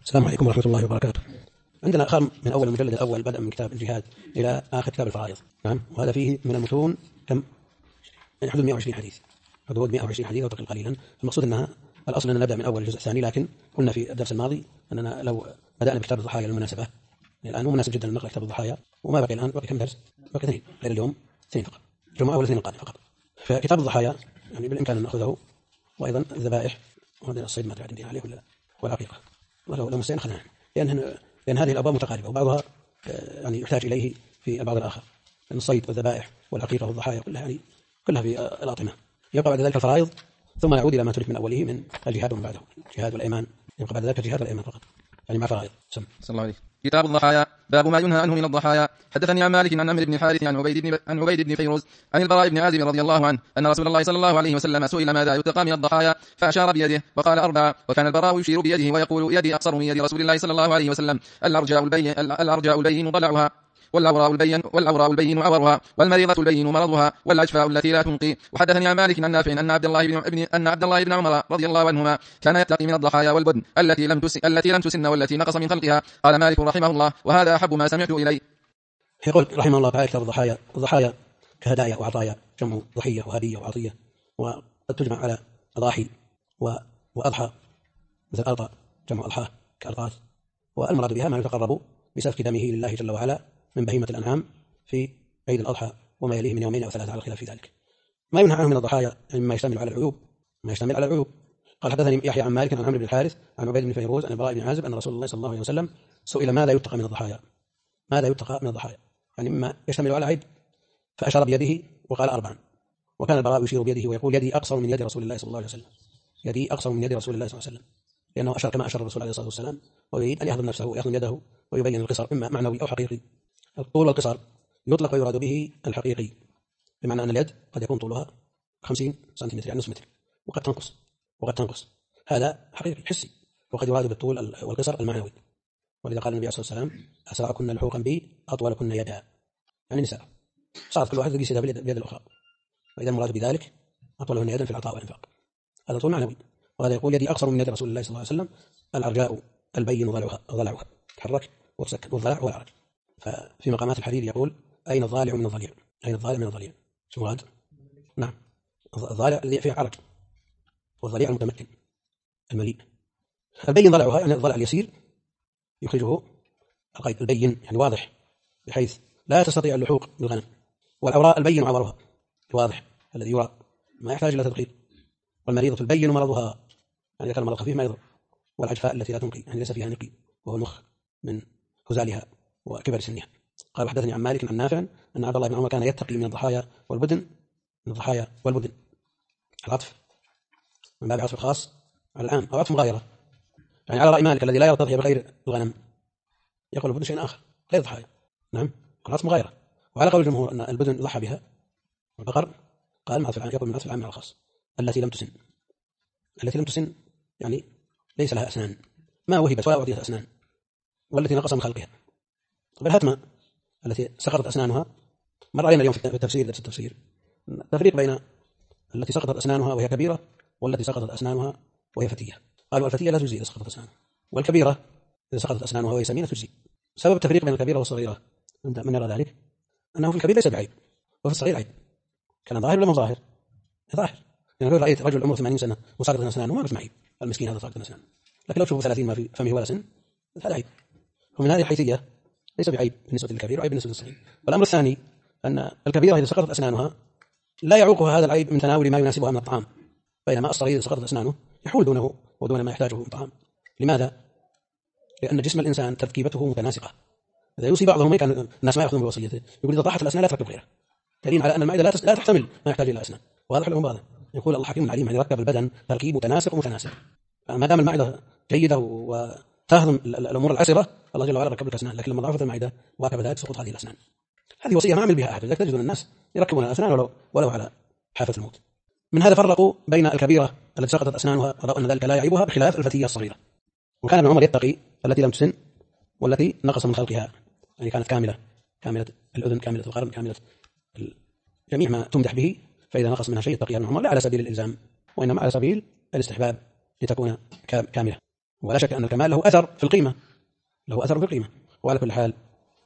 السلام عليكم ورحمة الله وبركاته. عندنا أخر من أول المجلد الأول بدءا من كتاب الجهاد إلى آخر كتاب الفرائض. نعم. وهذا فيه من المتون كم؟ يعني حدود 120 حديث، حدود 120 حديث وتقل قليلا. المقصود أنها الأصل أن نبدأ من أول الجزء الثاني، لكن قلنا في الدرس الماضي أننا لو بدأنا بكتاب الضحايا للمناسبة، الآن مو مناسب جدا نقرأ كتاب الضحايا، وما بقي الآن بقي كم درس؟ بقي اثنين، غير اليوم اثنين فقط، الجمعة والاثنين القادم فقط. فكتاب الضحايا يعني بالإمكان أن نأخذه، وأيضا الذبائح، وهذا الصيد ما تعدين عليه والعقيقة، ولو مسين أخذناه، لأن هذه الأبواب متقاربة، وبعضها يعني يحتاج إليه في البعض الآخر، لأن الصيد والذبائح والعقيقة والضحايا كلها في الأطعمة. يبقى بعد ذلك الفرائض، ثم يعود إلى ما تلف من أوله من الجهاد ومن بعده الجهاد والأيمان. يبقى بعد ذلك الجهاد والأيمان فقط، يعني مع فرائض. صلى الله عليه. كتاب الضحايا. باب ما ينهى عنه من الضحايا. حدثني عن مالك عن عمرو بن الحارث عن عبيد بن فيروز عن البراء بن عازب رضي الله عنه أن رسول الله صلى الله عليه وسلم سئل ماذا يتقى من الضحايا فأشار بيده وقال 4، وكان البراء يشير بيده ويقول يدي أقصر من يد رسول الله صلى الله عليه وسلم: الأرجاء البين ضلعها، والعوراء البين عورها، والمريضة البين مرضها، والعجفاء التي لا تنقي. وحدثني عن مالك عن نافع أن عبد الله بن عمر رضي الله عنهما كان يتقي من الضحايا والبدن التي لم تسن والتي نقص من خلقها. قال مالك رحمه الله: وهذا أحب ما سمعت إلي. يقول رحمه الله تعالى: كتاب الضحايا كهدايا وعطايا، جمع ضحية وهدية وعطية، وقد تجمع على أضاحي وأضحى، مثل أرضى جمع أضحى كأرضات، والمراد بها ما يتقرب بسفك دمه لله جل وعلا من بهيمة الأنعام في عيد الأضحى وما يليه من يومين أو ثلاثة على الخلاف في ذلك. ما ينهى عنه من الضحايا يعني مما يشتمل على العيوب. قال: حدثني يحيى عن مالك عن عمرو بن الحارث عن عبيد بن فيروز عن البراء بن عازب أن رسول الله صلى الله عليه وسلم سئل ماذا يتقى من الضحايا، يعني مما يشتمل على عيب، فأشار بيده وقال 4، وكان البراء يشير بيده ويقول يدي أقصر من يد رسول الله صلى الله عليه وسلم، يدي أقصر من يد رسول الله صلى الله عليه وسلم، لأنه أشار كما أشار الرسول عليه الصلاة والسلام، ويريد أن يحضن نفسه ويحضن يده ويبين القصر إما معنوي أو حقيقي. الطول والقصر يطلق ويراد به الحقيقي، بمعنى أن اليد قد يكون طولها 50 سنتيمتر يعني نصف متر، وقد تنقص، هذا حقيقي حسي. وقد يراد بالطول والقصر المعنوي، ولذا قال النبي صلى الله عليه وسلم: أسرعكن لحوقا بي أطولكن يدا، يعني نساء صارت كل واحد يقيس يدها بيد الأخرى، وإذا المراد بذلك أطولهن يدا في العطاء والإنفاق، هذا طول معنوي. وهذا يقول يدي أقصر من يد رسول الله صلى الله عليه وسلم: الأرجاء البين ضلعها، تحرك وتسكن، والضلع هو العرج. ففي مقامات الحديث يقول: أين الضالع من الضليع؟ شو مراد؟ نعم، الضالع الذي فيه عرج، والضليع المتمكن المليء. البين ضلعها يعني الضلع اليسير يخرجه القيد، البين يعني واضح بحيث لا تستطيع اللحوق بالغنم. والعوراء البين عورها، الواضح الذي يرى ما يحتاج إلى تدقيق. والمريضة البين مرضها، يعني إذا كان المرض خفيف ما يضر. والعجفاء التي لا تنقي يعني ليس فيها نقي، وهو المخ من هزالها وكبر سنها. قال: حدثني عن مالك عن نافع أن عبد الله بن عمر كان يتقي من الضحايا والبدن، العطف من باب عطف الخاص على العام، أو عطف مغايرة، يعني على رأي مالك الذي لا يرتضي بغير الغنم يقول البدن شيء آخر غير الضحايا. نعم، عطف مغايرة. وعلى قول الجمهور أن البدن ضحى بها والبقر، قال يقول من عطف العام على الخاص. التي لم تسن يعني ليس لها أسنان، ما وهبت ولا أعطيت أسنان، والتي نقص من خلقها. طب الهتمة التي سقطت أسنانها، مر علينا اليوم في التفسير، درس التفسير، التفريق بين التي سقطت أسنانها وهي كبيرة والتي سقطت أسنانها وهي فتية. قالوا الفتية لا تجزي إذا سقطت أسنانها، والكبيرة إذا سقطت أسنانها وهي سمينة تجزي. سبب التفريق بين الكبيرة والصغيرة من يرى ذلك أنه في الكبير ليس بعيب وفي الصغير عيب. كان ظاهر ولا مو ظاهر؟ ظاهر. يعني لو رأيت رجل عمره 80 سنة وساقط أسنانه ما بسمع عيب، المسكين هذا ساقط أسنانه. لكن لو تشوفه 30 ما في فمه ولا سن، هذا عيب. ومن هذه الحيثية ليس بعيب بالنسبة للكبير وعيب بالنسبة للصغير. والأمر الثاني أن الكبيرة إذا سقطت أسنانها لا يعوقها هذا العيب من تناول ما يناسبها من الطعام، بينما الصغير إذا سقطت أسنانه يحول دونه ودون ما يحتاجه من طعام. لماذا؟ لأن جسم الإنسان تركيبته متناسقة. إذا يوصي بعضهم كان الناس ما يأخذون بوصيته، يقول إذا طاحت الأسنان لا تركب غيرها، دليل على أن المعدة لا تحتمل ما يحتاج إلى أسنان. واضح لهم هذا. يقول الله حكيم عليم، يعني ركب البدن تركيب متناسق. ما دام المعدة جيدة وتهضم الأمور العسرة، الله جل وعلا ركب لك أسنان. لكن لما ضعفت المعدة وهكذا ذلك سقط هذه الأسنان. هذه وصية ما عمل بها أحد، لذلك تجدون الناس يركبون الأسنان ولو على حافة الموت. من هذا فرقوا بين الكبيرة التي سقطت أسنانها ورأوا أن ذلك لا يعيبها بخلاف الفتية الصغيرة. وكان ابن عمر يتقي التي لم تسن والتي نقص من خلقها، يعني كانت كاملة الأذن، كاملة القرن، كاملة جميع ما تمدح به، فإذا نقص منها شيء يتقي ابن عمر لا على سبيل الإلزام وإنما على سبيل الاستحباب لتكون كاملة. ولا شك أن الكمال له أثر في القيمة، له أثر في القيمة. وعلى كل حال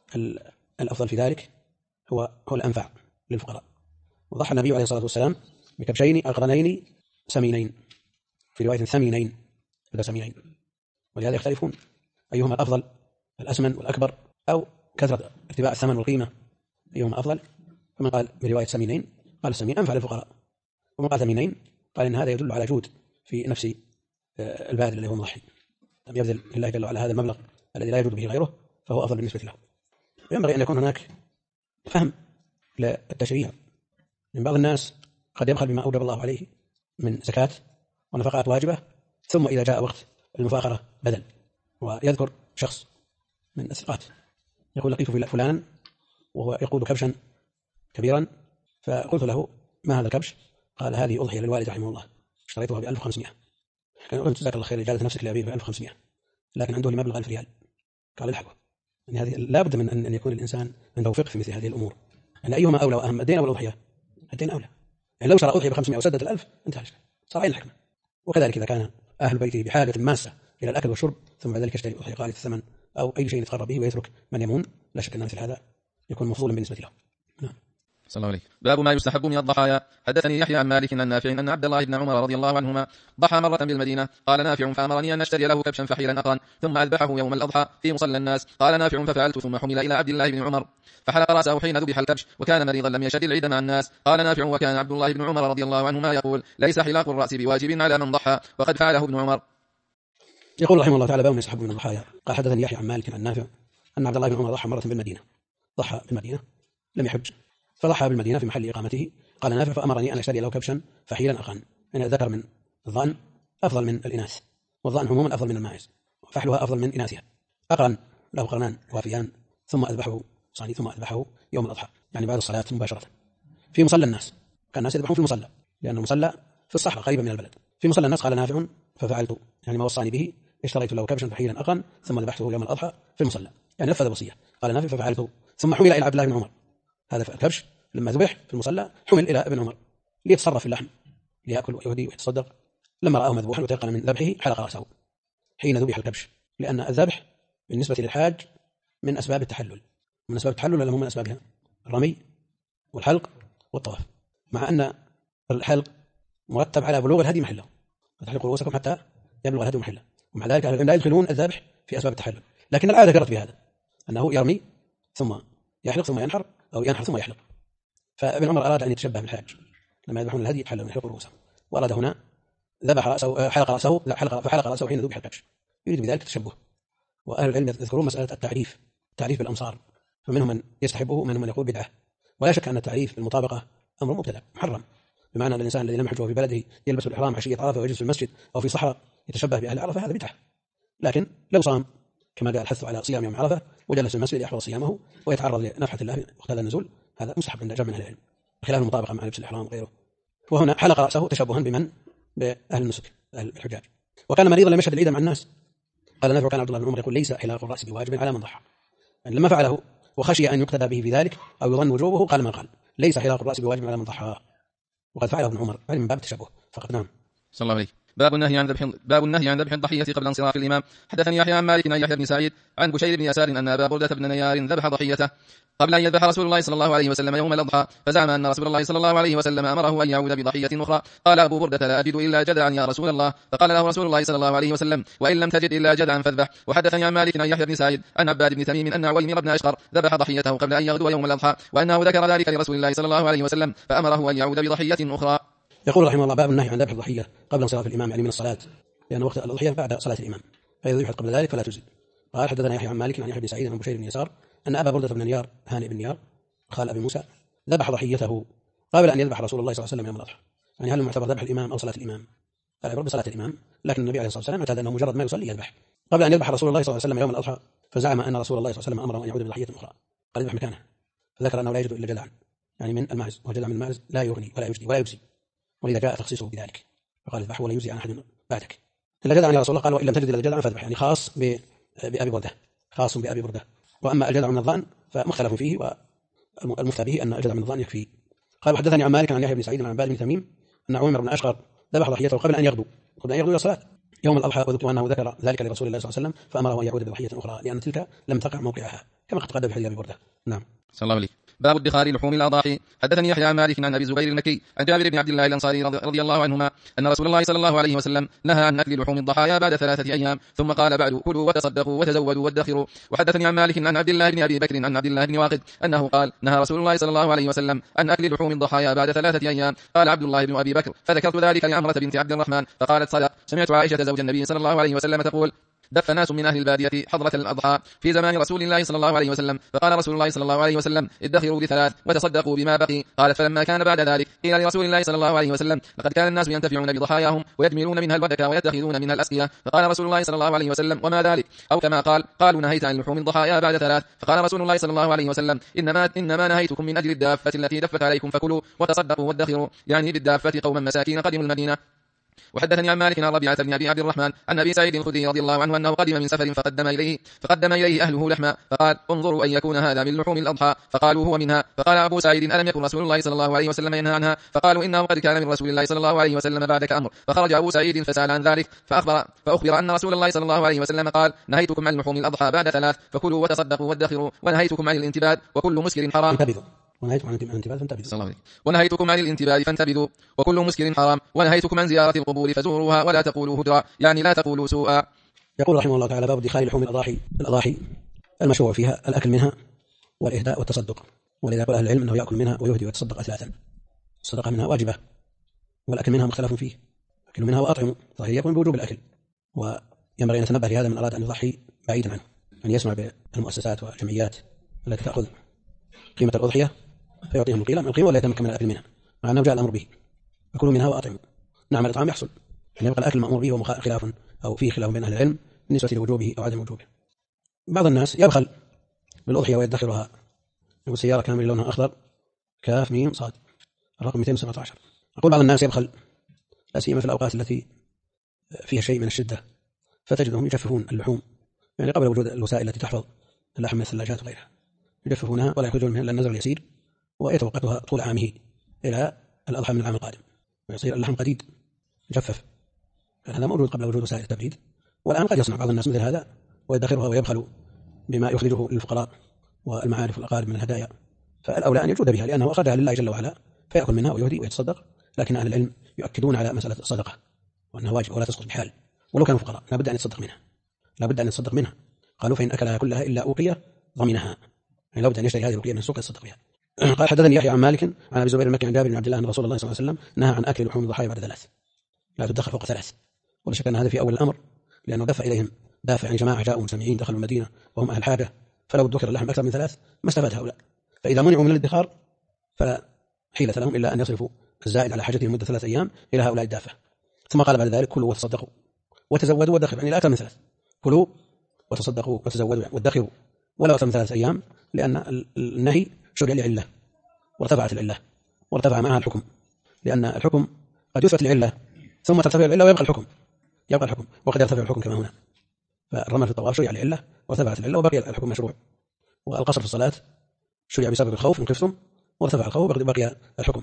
الأفضل في ذلك هو الأنفع للفقراء. وضحى النبي عليه الصلاة والسلام بكبشين أقرنين سمينين، في رواية ثمينين بدل سمينين، ولهذا يختلفون أيهما الأفضل، الأسمن والأكبر أو كثرة اتباع الثمن والقيمة، أيهما أفضل. فمن قال برواية سمينين قال السمين أنفع للفقراء، ومن قال ثمينين قال إن هذا يدل على جود في نفس الباذل الذي هو المضحي، لم يبذل لله جل وعلا هذا المبلغ الذي لا يجود به غيره، فهو أفضل بالنسبة له. وينبغي أن يكون هناك فهم للتشريع. من بعض الناس قد يبخل بما أوجب الله عليه من زكاة ونفقات واجبة، ثم إذا جاء وقت المفاخرة بذل. ويذكر شخص من الثقات يقول لقيت فلانا وهو يقود كبشا كبيرا، فقلت له ما هذا الكبش؟ قال هذه أضحية للوالد رحمه الله، اشتريتها ب1500. قلت جزاك الله خير جعلت نفسك لأبيه ب1500، لكن عنده مبلغ 1000 ريال. قال الحقه. يعني هذه لا بد من أن يكون الإنسان عنده فقه في مثل هذه الأمور، يعني أيهما أولى وأهم، الدين أو الأضحية؟ الدين أولى. يعني لو شرى أضحية ب500 وسدد 1000 انتهى الإشكال، صار عين الحكمة. وكذلك إذا كان أهل بيته بحاجة ماسة إلى الأكل والشرب ثم بعد ذلك يشتري أضحية قالت الثمن أو أي شيء يتقرب به ويترك من يمون، لا شك أن مثل هذا يكون مفضولا بالنسبة له. نعم. صلى الله عليه. باب ما يستحب من الضحايا. حدثني يحيى عن مالك عن نافع أن عبد الله بن عمر رضي الله عنهما ضحى مرة بالمدينة. قال نافع فأمرني أن أشتري له كبشا فحيلا أقرا ثم أذبحه يوم الأضحى في مصلى الناس. قال نافع ففعلت ثم حمل إلى عبد الله بن عمر فحلق رأسه حين ذبح الكبش، وكان مريضا لم يشهد العيد مع الناس. قال نافع وكان عبد الله بن عمر رضي الله عنهما يقول ليس حلاق الرأس بواجب على من ضحى، وقد فعله ابن عمر. يقول رحمه الله تعالى باب ما يستحب من الضحايا. قال حدثني يحيى عن مالك عن نافع أن عبد الله بن عمر ضحى مرة بالمدينة، ضحى بالمدينة لم يحج، فضحى بالمدينة في محل إقامته. قال نافع فأمرني أن أشتري له كبشا فحيلا أقرا، يعني الذكر من الضأن أفضل من الإناث، والضأن عموما أفضل من الماعز، وفحلها أفضل من إناثها. أقرا له قرنان وافيان ثم أذبحه ثم أذبحه يوم الأضحى، يعني بعد الصلاة مباشرة في مصلى الناس. كان الناس يذبحون في المصلى لأنه مصلى في الصحراء قريبا من البلد. في مصلى الناس قال نافع ففعلت يعني ما وصاني به، اشتريت له كبشا فحيلا أقرا ثم ذبحته يوم الأضحى في المصلى، يعني نفذ الوصية. قال نافع ففعلت ثم حمل إلى عبد الله بن عمر. هذا الكبش لما ذبح في المصلى حمل إلى ابن عمر ليتصرف في اللحم ليأكل ويهدي ويتصدق. لما رآه مذبوحا وتيقن من ذبحه حلق رأسه حين ذبح الكبش، لأن الذبح بالنسبة للحاج من أسباب التحلل، من أسباب التحلل ولا من أسبابها؟ الرمي والحلق والطواف، مع أن الحلق مرتب على بلوغ الهدي محله، فتحلقوا رؤوسكم حتى يبلغ الهدي محله، ومع ذلك لا يدخلون الذبح في أسباب التحلل، لكن العادة جرت بهذا أنه يرمي ثم يحلق ثم ينحر أو ينحر ثم يحلق. فابن عمر أراد أن يتشبه بالحاج لما يذبحون الهدي يتحلل من حلق رؤوسهم، وأراد هنا ذبح رأسه فحلق رأسه حين ذبح الكبش، يريد بذلك التشبه. وأهل العلم يذكرون مسألة التعريف بالأمصار، فمنهم من يستحبه ومنهم من يقول بدعة. ولا شك أن التعريف بالمطابقة أمر مبتدع محرم، بمعنى أن الإنسان الذي لم يحج في بلده يلبس الإحرام عشية عرفة ويجلس في المسجد أو في صحراء يتشبه بأهل عرفة، هذا بدعة. لكن لو صام كما جاء الحث على صيام يوم عرفة وجلس في المسجد يحفظ صيامه ويتعرض لنفحة الله وقت هذا النزول، هذا مستحب عند جمع من أهل العلم خلاف المطابقة مع لبس الإحرام وغيره. وهنا حلق رأسه تشبها بمن؟ بأهل النسك، أهل الحجاج. وكان مريضا لم يشهد العيد مع الناس. قال نافع كان عبد الله بن عمر يقول ليس حلاق الرأس بواجب على من ضحى، يعني لما فعله وخشي أن يقتدى به في ذلك أو يظن وجوبه قال ما قال ليس حلاق الرأس بواجب على من ضحى، وقد فعله ابن عمر من باب التشبه فقط. نعم. صلى الله عليه. باب النهي عن ذبح الضحية قبل انصراف الإمام. حدثني يحيى عن مالك عن يحيى بن سعيد عن بشير بن يسار أن أبا بردة بن نيار ذبح ضحيته قبل أن يذبح رسول الله صلى الله عليه وسلم يوم الأضحى، فزعم أن رسول الله صلى الله عليه وسلم أمره أن يعود بضحية أخرى. قال أبو بردة لا أجد إلا جدعا يا رسول الله، فقال له رسول الله صلى الله عليه وسلم وإن لم تجد إلا جدعا فاذبح. وحدثني عن مالك عن يحيى بن سعيد عن عباد بن تميم أن عويمر بن أشقر ذبح ضحيته قبل أن يغدو يوم الأضحى، وأنه ذكر ذلك لرسول الله صلى الله عليه وسلم فأمره أن يعود بضحية أخرى. يقول رحمه الله باب النهي عن ذبح الضحية قبل انصراف الإمام، يعني من الصلاة، لأن وقت الضحية بعد صلاة الإمام، فإذا ذبحت قبل ذلك فلا تجزي. قال حدثنا يحيى عن مالك عن يحيى بن سعيد عن بشير بن يسار أن أبا بردة بن نيار هانئ بن نيار خال أبي موسى ذبح ضحيته قبل أن يذبح رسول الله صلى الله عليه وسلم يوم الأضحى. يعني هل المعتبر ذبح الإمام أو صلاة الإمام؟ قال يبرد صلاة الإمام، لكن النبي عليه الصلاة والسلام اعتاد أنه مجرد ما يصلي يذبح. قبل أن يذبح رسول الله صلى الله عليه وسلم يوم الأضحى فزعم أن رسول الله صلى الله عليه وسلم أمره أن يعود بضحية أخرى، قال يذبح مكانه، فذكر أنه لا يجد إلا جدعا يعني من الماعز، وجدع من الماعز لا يغني ولا يجدي ولا يجزي، ولذا جاء تخصيصه بذلك فقال اذبحه ولا يجزي عن أحد بعدك إلا جدعا يا رسول الله. قال وإن لم تجد إلا جدعا فاذبح، يعني خاص بأبي بردة، خاص بأبي بردة. وأما الجدع من الظان فمختلف فيه، والمفتى به أن الجدع من الظان يكفي. قال وحدثني عن مالك عن يحيى بن سعيد عن عباد بن تميم أن عويمر بن أشقر ذبح ضحيته قبل أن يغدو إلى الصلاة، يوم الأضحى، وذكر أنه ذكر ذلك لرسول الله صلى الله عليه وسلم فأمره أن يعود بضحية أخرى لأن تلك لم تقع موقعها، كما قد تقدم في حديث أبي بردة. نعم. صلى الله عليه. باب ادخار لحوم الأضاحي. حدثني يحيى عن مالك عن أبي الزبير المكي عن جابر بن عبد الله الأنصاري رضي الله عنهما أن رسول الله صلى الله عليه وسلم نهى عن أكل لحوم الضحايا بعد 3 أيام، ثم قال بعد: كلوا وتصدقوا وتزودوا وادخروا. وحدثني عن مالك عن عبد الله بن أبي بكر عن عبد الله بن واقد أنه قال: نهى رسول الله صلى الله عليه وسلم عن أكل لحوم الضحايا بعد 3 أيام. قال عبد الله بن أبي بكر: فذكرت ذلك لعمرة بنت عبد الرحمن فقالت: صدق. سمعت عائشة زوج النبي صلى الله عليه وسلم تقول: دف ناس من أهل البادية حضرة الأضحى في زمان رسول الله صلى الله عليه وسلم، فقال رسول الله صلى الله عليه وسلم: ادخروا ل3 وتصدقوا بما بقي. قالت: فلما كان بعد ذلك قيل لرسول الله صلى الله عليه وسلم: لقد كان الناس ينتفعون بضحاياهم ويجملون منها الودك ويتخذون منها الأسقية. فقال رسول الله صلى الله عليه وسلم: وما ذلك؟ أو كما قال: قالوا: نهيت عن لحوم الضحايا بعد 3. فقال رسول الله صلى الله عليه وسلم: إنما نهيتكم من أجل الدافة التي دفت عليكم، فكلوا وتصدقوا وادخروا، يعني بالدافة قوما مساكين قدموا المدينة. وحدثني عن مالك عن ربيعة بن أبي عبد الرحمن عن أبي سعيد الخدري رضي الله عنه أنه قدم من سفر فقدم إليه أهله لحما، فقال: انظروا أن يكون هذا من لحوم الأضحى. فقالوا: هو منها. فقال أبو سعيد: ألم يكن رسول الله صلى الله عليه وسلم ينهى عنها؟ فقالوا: إنه قد كان من رسول الله صلى الله عليه وسلم بعدك أمر. فخرج أبو سعيد فسأل عن ذلك فأخبر أن رسول الله صلى الله عليه وسلم قال: نهيتكم عن لحوم الأضحى بعد 3، فكلوا وتصدقوا وادخروا، ونهيتكم عن الانتباد وكل مسكر حرام. ونهيتكم عن الانتباد فانتبذوا وكل مسكر حرام، ونهيتكم عن زيارة القبور فزوروها ولا تقولوا هدرا، يعني لا تقولوا سوءا. يقول رحمه الله تعالى: باب ادخار لحوم الأضاحي المشروع فيها الأكل منها والإهداء والتصدق، ولذا قال أهل العلم أنه يأكل منها ويهدي ويتصدق 3. الصدقة منها واجبة، والأكل منها مختلف فيه، أكل منها وأطعموا ظاهر يقوم بوجوب الأكل، وينبغي أن يتنبه لهذا من أراد أن يضحي بعيدا عنه، أن يسمع بالمؤسسات والجمعيات التي تأخذ قيمة الأضحية فيعطيهم القيمة ولا يتمكن من الأكل منها، مع أنه جاء الأمر به: فكلوا منها وأطعموا. نعم، الإطعام يحصل، أن يبقى الأكل مأمور به وخلاف أو فيه خلاف بين أهل العلم بالنسبة لوجوبه أو عدم وجوبه. بعض الناس يبخل بالأضحية ويدخرها، يقول: سيارة كاملة لونها أخضر كاف ميم صاد الرقم 217. أقول بعض الناس يبخل لا سيما في الأوقات التي فيها شيء من الشدة، فتجدهم يجففون اللحوم، يعني قبل وجود الوسائل التي تحفظ اللحم من الثلاجات وغيرها، يجففونها ولا يخرجون منها إلا النزر اليسير، ويتوقتها طول عامه إلى الأضحى من العام القادم، ويصير اللحم قديد مجفف. هذا موجود قبل وجود وسائل التبريد، والآن قد يصنع بعض الناس مثل هذا ويدخرها ويبخل بما يخرجه للفقراء والمعارف والأقارب من الهدايا، فالأولى أن يجود بها لأنه أخرجها لله جل وعلا فيأكل منها ويهدي ويتصدق. لكن أهل العلم يؤكدون على مسألة الصدقة وأنها واجب ولا تسقط بحال، ولو كانوا فقراء لا بد أن يتصدق منها. قالوا: فإن أكلها كلها إلا أوقية ضمنها، يعني لا بد أن يشتري هذه الأوقية من السوق يتصدق بها. قال: حدثني يحيى عن مالك عن أبي زبير المكي عن جابر بن عبد الله أن رسول الله صلى الله عليه وسلم نهى عن أكل لحوم الضحايا بعد 3، لا تدخر فوق 3. ولا شك أن هذا في أول الأمر، لأنه دفع إليهم دافع، يعني جماعة جاءوا مسمعين دخلوا المدينة وهم أهل حاجة، فلو ادخر اللحم أكثر من 3 ما استفاد هؤلاء، فإذا منعوا من الادخار فلا حيلة لهم إلا أن يصرفوا الزائد على حاجتهم مدة 3 أيام إلى هؤلاء الدافع. ثم قال بعد ذلك: كلوا وتصدقوا وتزودوا وادخروا، يعني لا أكثر من 3، كلوا وتصدقوا وتزودوا وادخروا ولا أكثر من 3 أيام، لأن النهي شرع لعلة وارتفعت العلة وارتفع معها الحكم، لأن الحكم قد يثبت العلة ثم ترتفع العلة ويبقى الحكم، وقد يرتفع الحكم كما هنا. فالرمل في الطواف شرع لعلة وارتفعت العلة وبقي الحكم مشروع، والقصر في الصلاة شرع بسبب الخوف إن خفتم وارتفع الخوف بقي الحكم.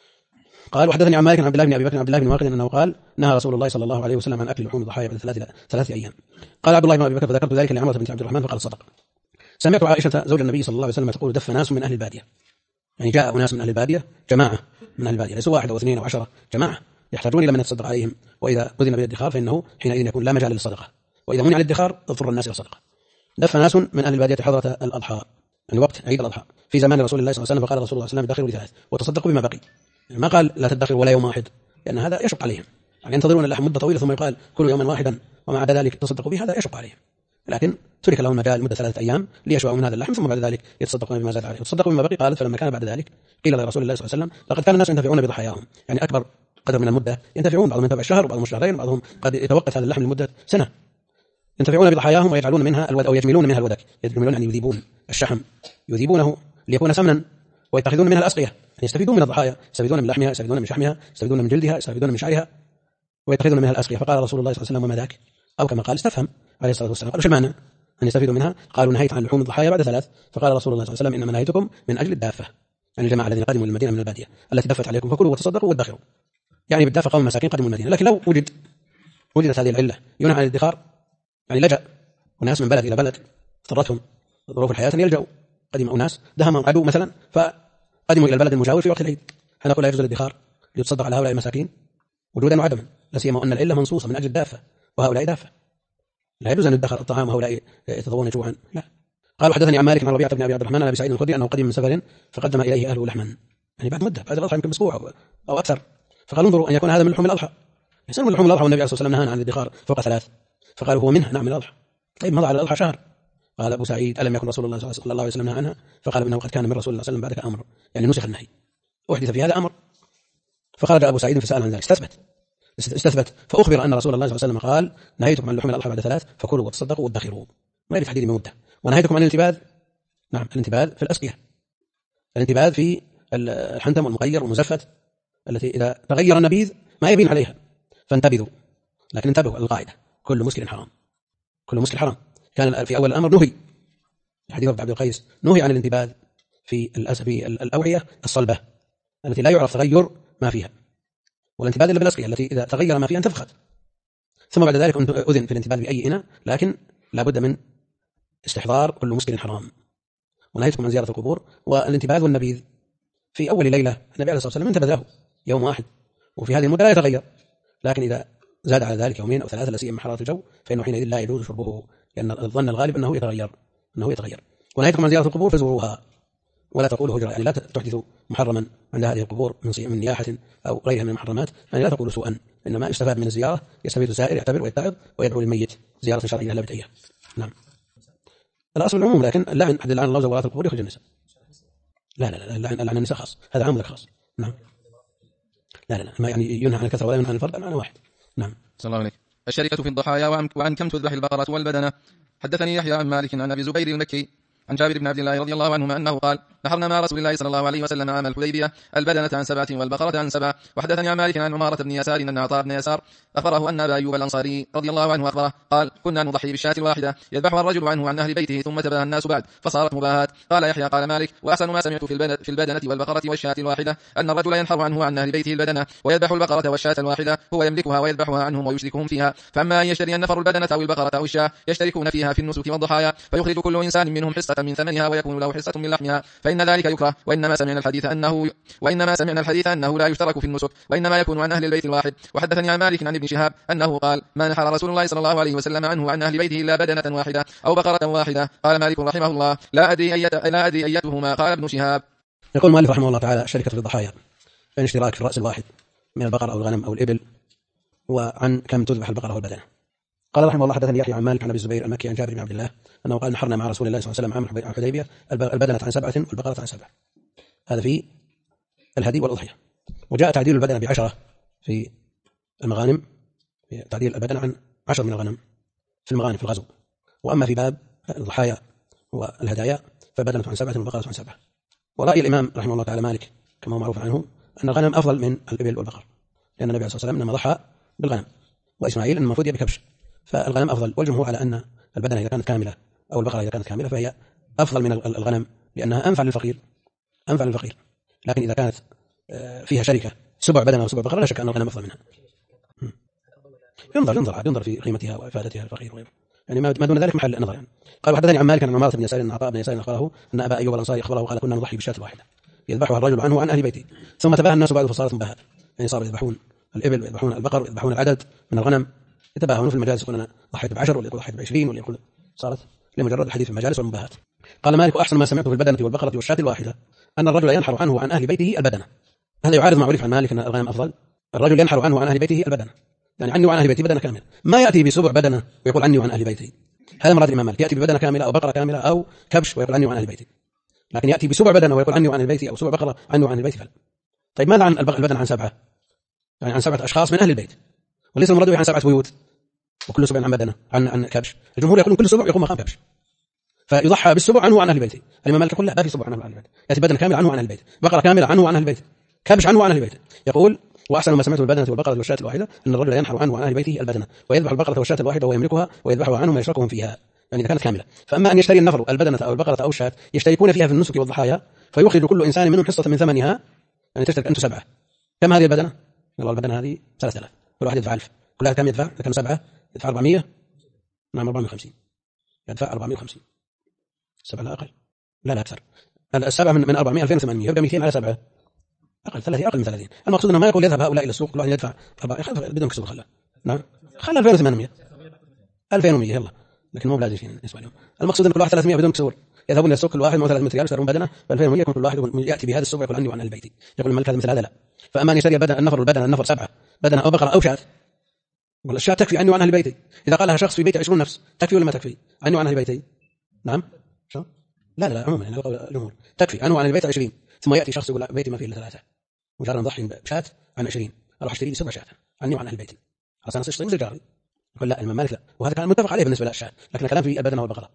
قال: وحدثني عن مالك عن عبد الله بن أبي بكر عبد الله بن واقد أنه قال: نهى رسول الله صلى الله عليه وسلم عن أكل لحوم الضحايا بعد 3 أيام. قال عبد الله بن أبي بكر: فذكرت ذلك لعمرة بنت عبد الرحمن فقال: صدق. سمعت عائشة زوج النبي صلى الله عليه وسلم تقول: دف ناس من أهل البادية، يعني جاء أناس من أهل البادية، جماعة من أهل البادية، ليسوا 1 أو 2 أو 10، جماعة يحتاجون إلى من يتصدق عليهم، وإذا أذن بالادخار فإنه حينئذ يكون لا مجال للصدقة، وإذا منع الادخار اضطر الناس إلى الصدقة. دف ناس من أهل البادية حضرة الأضحى، يعني وقت عيد الأضحى في زمان رسول الله صلى الله عليه وسلم، فقال رسول الله صلى الله عليه وسلم: ادخروا ل3 وتصدقوا بما بقي، يعني ما قال لا تدخروا ولا يوم واحد، لأن هذا يشق عليهم، يعني ينتظرون اللحم مدة طويلة ثم يقال كلوا يوما واحدا وما عدا ذلك تصدقوا به، هذا يشق عليهم. لكن ترك لهم المجال مدة 3 أيام ليشبعوا من هذا اللحم، ثم بعد ذلك يتصدقون بما زاد عليه وتصدقوا بما بقي. قالت: فلما كان بعد ذلك قيل لرسول الله صلى الله عليه وسلم: لقد كان الناس ينتفعون بضحاياهم، يعني أكبر قدر من المدة ينتفعون، بعضهم ينتفع شهر وبعضهم شهرين وبعضهم قد يتوقف هذا اللحم لمدة سنة، ينتفعون بضحاياهم ويجعلون منها الودك أو يجملون منها الودك، يجملون يعني يذيبون الشحم، يذيبونه ليكون سمنا، ويتخذون منها الأسقية، يعني يستفيدون من الضحايا، يستفيدون من لحمها، يستفيدون من شحمها، يستفيدون من جلدها، يستفيدون من شعرها، ويتخذون منها الأسقية. فقال رسول الله صلى الله عليه وسلم: وما ذاك؟ أو كما قال استفهم عليه الصلاة والسلام. قالوا: شو المعنى أن يستفيدوا منها؟ قالوا: نهيت عن لحوم الضحايا بعد 3. فقال رسول الله صلى الله عليه وسلم: إنما نهيتكم من أجل الدافة، يعني الجماعة الذين قدموا المدينة من البادية التي دفت عليكم، فكلوا وتصدقوا وادخروا، يعني بالدافة قوم مساكين قدموا المدينة. لكن لو وجد وجدت هذه العلة ينهى عن الادخار، يعني لجأ وناس من بلد إلى بلد اضطرتهم ظروف الحياة أن يلجأوا، قدم أناس دهمهم عدو مثلا فقدموا إلى البلد المجاور في وقت العيد، هل نقول لا يجوز الادخار ليتصدق على هؤلاء المساكين وجودا وعدما، لا سيما أن العلة منصوصة من أجل الدافة وهؤلاء دافة، لا يجوز أن يدخر الطعام وهؤلاء يتضوون جوعا، لا. قال وحدثني عن مالك عن ربيعة بن أبي عبد الرحمن عن أبي سعيد الخدري أنه قدم من سفر فقدم إليه أهله لحما، يعني بعد مدة، بعد الأضحى يمكن أسبوع أو أكثر، فقال انظروا أن يكون هذا من لحوم الأضحى، يصير من لحوم الأضحى، والنبي عليه الصلاة والسلام نهانا عن الادخار فوق 3، فقالوا هو منه، نعم من الأضحى. طيب مضى على الأضحى شهر، قال أبو سعيد ألم يكن رسول الله صلى الله عليه وسلم نهى عنها؟ فقال إنه قد كان من رسول الله صلى الله عليه وسلم بعدك أمر، يعني نسخ النهي، أحدث في هذا أمر. فخرج أبو سعيد فسأل عن ذلك، استثبت فأخبر أن رسول الله صلى الله عليه وسلم قال نهيتكم عن لحوم الأضحى بعد 3 فكلوا وتصدقوا وادخروا، ما يريد تحديد بمدة. ونهيتكم عن الانتباذ، نعم الانتباذ في الأسقية، الانتباذ في الحنتم والمغير والمزفت التي إذا تغير النبيذ ما يبين عليها فانتبذوا، لكن انتبهوا القاعدة كل مسكر حرام، كل مسكر حرام. كان في أول الأمر نهي، حديث عبد القيس نهي عن الانتباذ في الأوعية الصلبة التي لا يعرف تغير ما فيها، والانتباذ إلا بالأسقية التي إذا تغير ما فيها انتفخت. ثم بعد ذلك أذن في الانتباذ بأي إناء، لكن لا بد من استحضار كل مسكر حرام. ونهيتكم عن زيارة القبور. والانتباذ والنبيذ في أول ليلة النبي عليه الصلاة والسلام انتبذ له يوم واحد، وفي هذه المدة لا يتغير، لكن إذا زاد على ذلك يومين أو 3 لا سيما حرارة الجو فإنه حينئذ لا يجوز شربه، لأن الظن الغالب أنه يتغير. ونهيتكم عن زيارة القبور فزوروها ولا تقولوا هجرة، يعني لا تحدثوا محرما عند هذه القبور من نياحة أو غيرها من المحرمات، يعني لا تقولوا سوءا، إنما يستفاد من الزيارة، يستفيد الزائر يعتبر ويتعظ ويدعو للميت زيارة شرعية لا بدعية. نعم الأصل العموم، لكن اللعن حد لعن الله زوارات القبور يخرج النساء، لا اللعن النساء خاص، هذا عام لك خاص. نعم لا ما يعني ينهى عن الكثرة ولا ينهى عن الفرد، معنى واحد. نعم. صلى الله عليه. الشركة في الضحايا وعن كم تذبح البقرة والبدنة. حدثني يحيى عن مالك عن أبي زبير المكي عن جابر بن عبد الله رضي الله عنهما أنه قال نحرنا مع رسول الله صلى الله عليه وسلم عام الحديبية البدنة عن 7 والبقرة عن 7. وحدثني عن مالك عن عمارة بن يسار أن عطاء بن يسار أخبره أن أبا أيوب الأنصاري رضي الله عنه أخبره قال كنا نضحي بالشاة الواحدة يذبحها الرجل عنه عن أهل بيته ثم تباهى الناس بعد فصارت مباهات. قال يحيى قال مالك وأحسن ما سمعت في البدنة والبقرة والشاة الواحدة أن الرجل ينحر عنه عن أهل بيته البدنة ويذبح البقرة والشاة الواحدة هو يملكها ويذبحها عنهم ويشركهم فيها. فأما أن يشتري النفر البدنة أو البقرة أو الشاة يشتركون فيها في النسك والضحايا فيخرج كل إنسان منهم حصة من ثمنها ويكون له حصة من لحمها فإن ذلك يكره. وإنما سمعنا الحديث أنه لا يشترك في النسك وإنما يكون عن أهل البيت الواحد. وحدثني عن مالك عن ابن شهاب أنه قال ما نحر رسول الله صلى الله عليه وسلم عنه عن أهل بيته إلا بدنة واحدة أو بقرة واحدة. قال مالك رحمه الله لا أدري أيتهما. قال ابن شهاب يقول مالك رحمه الله تعالى الشركة في الضحايا بين اشتراك في الرأس الواحد من البقر أو الغنم أو الإبل، وعن كم تذبح البقرة والبدنة. قال رحمه الله حدثني يحيى عن مالك عن أبي الزبير المكي عن جابر بن عبد الله أنه قال نحرنا مع رسول الله صلى الله عليه وسلم عام الحديبية البدنة عن 7 والبقرة عن 7. هذا في الهدي والأضحية. وجاء تعديل البدنة ب10 في المغانم، تعديل البدنة عن 10 من الغنم في المغانم في الغزو. وأما في باب الضحايا والهدايا فالبدنة عن 7 والبقرة عن 7. ورأي الإمام رحمه الله تعالى مالك كما هو معروف عنه أن الغنم أفضل من الإبل والبقر، لأن النبي صلى الله عليه وسلم إنما ضحى بالغنم وإسماعيل إنما فدي بكبش، فالغنم أفضل. والجمهور على أن البدنة إذا كانت كاملة أو البقرة إذا كانت كاملة فهي أفضل من الغنم لأنها أنفع للفقير. لكن إذا كانت فيها شركة 7 بدنة و7 بقرة لا شك أن الغنم أفضل منها. ينظر في قيمتها وإفادتها الفقير وغيره، يعني ما دون ذلك محل نظر. يعني قال وحدثني عن مالك عن عمارة بن يسار أن عطاء بن يسار أخبره أن أبا أيوب الأنصاري أخبره قال كنا نضحي بالشاة الواحدة يذبحها الرجل عنه وعن أهل بيته ثم تباهى الناس بعد فصارت مباهات، يعني صاروا يذبحون الإبل ويذبحون البقر ويذبحون العدد من الغنم، يتباهون في المجالس، يقول أنا ضحيت ب10 واللي يقول ضحيت ب20 واللي يقول صارت لمجرد الحديث في المجالس والمباهات. قال مالك وأحسن ما سمعته في البدنة والبقرة والشاة الواحدة أن الرجل ينحر عنه وعن أهل بيته البدنة. هذا يعارض ما عرف عن مالك أن الغنم أفضل. الرجل ينحر عنه وعن أهل بيته البدنة، يعني عني وعن أهل بيتي بدنة كاملة، ما يأتي ب7 بدنة ويقول عني وعن أهل بيتي. هذا مراد الإمام مالك، يأتي ببدنة كاملة أو بقرة كاملة أو كبش ويقول عني وعن أهل بيتي، لكن يأتي ب7 بدنة ويقول عني وعن أهل بيتي أو 7 بقرة عني وعن أهل بيتي فلا. طيب ماذا عن البدنة عن 7؟ يعني عن 7 أشخاص من أهل البيت، وليس المراد عن 7 بيوت وكل 7 عن بدنة عن كبش. الجمهور يقولون كل 7 يقوم مقام كبش، فيضحى بال7 عنه وعن أهل بيته. الإمام مالك يقول لا، ما في 7 عنه وعن أهل بيته، يأتي بدنة كاملة عنه وعن أهل بيته، بقرة كاملة عنه وعن أهل بيته، كبش عنه وعن أهل بيته. يقول وأحسن ما سمعته البدنة والبقرة والشاة الواحدة أن الرجل ينحر عنه وعن أهل بيته البدنة ويذبح البقرة والشاة الواحدة وهو يملكها ويذبحها عنهم ويشركهم فيها، يعني إذا كانت كاملة. فأما أن يشتري النفر البدنة أو البقرة أو الشاة يشتركون فيها في النسك والضحايا فيخرج كل إنسان منهم حصة من ثمنها، يعني تشترك أنت 7. كم هذه البدنة؟ والله البدنة هذه 3000 كل واحد يدفع 1000، كلها كم يدفع؟ إذا كانوا 7 يدفع 400. نعم 450 يدفع 450. 7 لا أقل، لا أكثر. السبعة من 400 2800 يبقى 200 على 7 أقل 30 أقل من 30. المقصود أنه ما يقول يذهب هؤلاء إلى السوق كل واحد يدفع بدون كسب خلا. نعم خلا 2800 2100 يلا، لكن مو بلازم شيء بالنسبة لهم. المقصود أن كل واحد 300 بدون كسور يذهبون إلى السوق كل واحد معه 300 ريال يشترون بدنه ب 2100 يكون كل واحد يأتي بهذا السوق يقول عني وعن أهل بيتي. يقول الملك هذا مثل هذا لا. فأما أن يشتري النفر 7 بدنه أو بقرة أو شاة، والله الشاة تكفي عني وعن أهل بيتي. إذا قالها شخص في بيته 20 نفس تكفي ولا ما تكفي؟ عني وعن أهل بيتي. نعم شو؟ لا عموما يعني الأمور تكفي عني وعن البيت 20. ثم يأتي شخص يقول بيتي ما فيه إلا 3 وجارنا نضحي بشاة عن 20 أروح أشتري لي 7 شاة عني وعن أهل بيتي. خلاص أنا أشتري مثل جاري. يقول لا الإمام مالك لا، وهذا كان متفق عليه بالنسبة للشاة، لكن الكلام في البدنة والبقرة.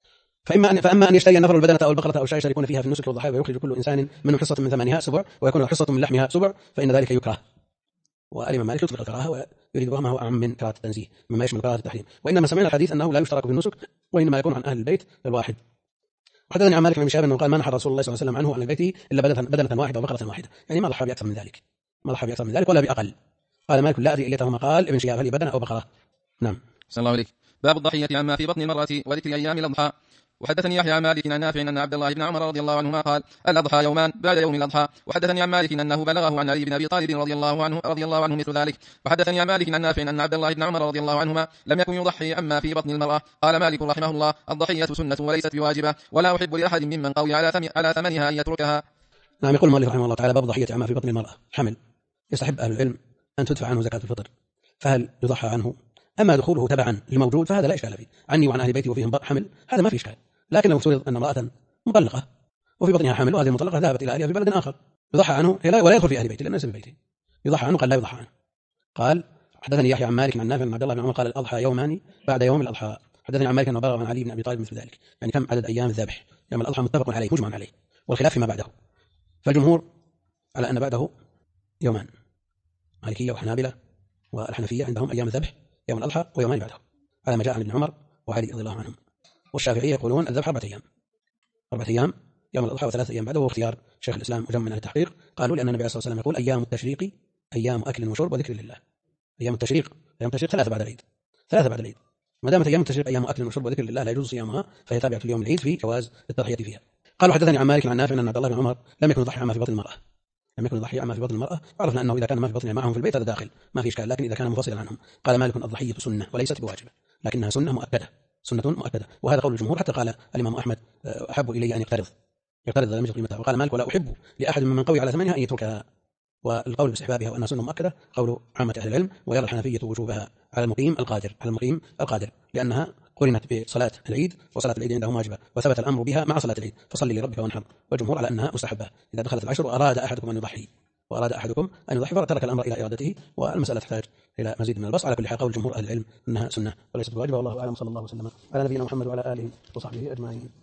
فأما أن يشتري النفر البدنة أو البقرة أو الشاة يشتركون فيها في النسك والضحايا ويخرج كل إنسان منهم حصة من ثمنها سبع ويكون حصة من لحمها سبع فإن ذلك يكره. والإمام مالك يطلق الكراهة ويريد ما هو أعم من كراهة التنزيه مما يشمل كراهة التحريم. وإنما سمعنا الحديث أنه لا يشترك في النسك وإنما يكون عن أهل البيت الواحد. وحدثني عن مالك بن شهاب أنه قال ما نحر رسول الله صلى الله عليه وسلم عنه عن البيت إلا بدنة واحدة وبقرة واحدة، يعني ما ضحى بأكثر من ذلك، ما ضحى بأكثر من ذلك ولا بأقل. قال مالك لا أدري إليته ما قال ابن شهاب هل بدنة أو بقرة. نعم. صلى الله عليك. باب الضحية عما في بطن المرأة وذكر أيام الأضحى. وحدثني يحيى عن مالك عن نافع أن عبد الله بن عمر رضي الله عنهما قال الأضحى يومان بعد يوم الأضحى. وحدثني عن مالك أنه بلغه عن علي بن أبي طالب رضي الله عنه مثل ذلك. وحدثني عن مالك عن نافع أن عبد الله بن عمر رضي الله عنهما لم يكن يضحي عما في بطن المرأة. قال مالك رحمه الله الضحية سنة وليست بواجبة ولا أحب لأحد ممن قوي على ثمنها أن يتركها. نعم. يقول المؤلف رحمه الله تعالى باب الضحية عما في بطن المرأة. حمل يستحب أهل العلم أن تدفع عنه زكاة الفطر، فهل يضحى عنه؟ أما دخوله تبعا لموجود فهذا لا إشكال فيه، عني وعن أهل بيتي وفيهم حمل هذا ما في إشكال. لكن لو افترض أن امرأة مطلقة وفي بطنها حمل وهذه المطلقة ذهبت إلى أهلها في بلد آخر يضحى عنه ولا يدخل في أهل بيته لأنه ليس في بيته، يضحى عنه؟ قال لا يضحى عنه. قال حدثني يحيى عن مالك عن نافع عن عبد الله بن عمر قال الأضحى يومان بعد يوم الأضحى. حدثني عن مالك أنه بلغ عن علي بن أبي طالب مثل ذلك، يعني كم عدد أيام الذبح؟ يوم الأضحى متفق عليه مجمع عليه، والخلاف فيما بعده. فالجمهور على أن بعده يومان، مالكية وحنابلة والحنفية عندهم أيام الذبح يوم الأضحى ويومان بعده على ما جاء عن ابن عمر وعلي رضي الله عنهم. والشافعية يقولون الذبح 4 أيام، 4 أيام يوم الأضحى و3 أيام بعده، واختيار شيخ الإسلام وجمع من التحقيق. قالوا لأن النبي صلى الله عليه وسلم يقول أيام التشريق أيام أكل وشرب وذكر لله. أيام التشريق 3 بعد العيد، 3 بعد العيد. ما دامت أيام التشريق أيام أكل وشرب وذكر لله لا يجوز صيامها، فهي تابعة اليوم العيد في جواز التضحية فيها. قالوا حدثني عن مالك عن نافع أن عبد الله بن عمر لم يكن يضحي عما في بطن المرأة، لم يكن يضحي عما في بطن المرأة. عرفنا أنه إذا كان ما في بطنها معهم في البيت هذا داخل ما في إشكال، لكن إذا كان منفصلا عنهم. قال مالك الضحية سنة وليست بواجبة، لكنها سنة مؤكدة، سنة مؤكدة. وهذا قول الجمهور، حتى قال الإمام أحمد أحب إلي أن يقترض لم يجد قيمتها. وقال مالك ولا أحب لأحد ممن قوي على ثمنها أن يتركها. والقول باستحبابها وأنها سنة مؤكدة قول عامة أهل العلم، ويرى الحنفية وجوبها على المقيم القادر، لأنها قرنت بصلاة العيد وصلاة العيد عندهم واجبة وثبت الأمر بها مع صلاة العيد، فصلي لربك وانحر. والجمهور على أنها مستحبة إذا دخلت العشر وأراد أحدكم أن يضحي فترك الأمر إلى إرادته، والمسألة تحتاج إلى مزيد من البسط. على كل حال قول جمهور أهل العلم أنها سنة وليست بواجبة. والله أعلم. صلى الله وسلم على نبينا محمد وعلى آله وصحبه أجمعين.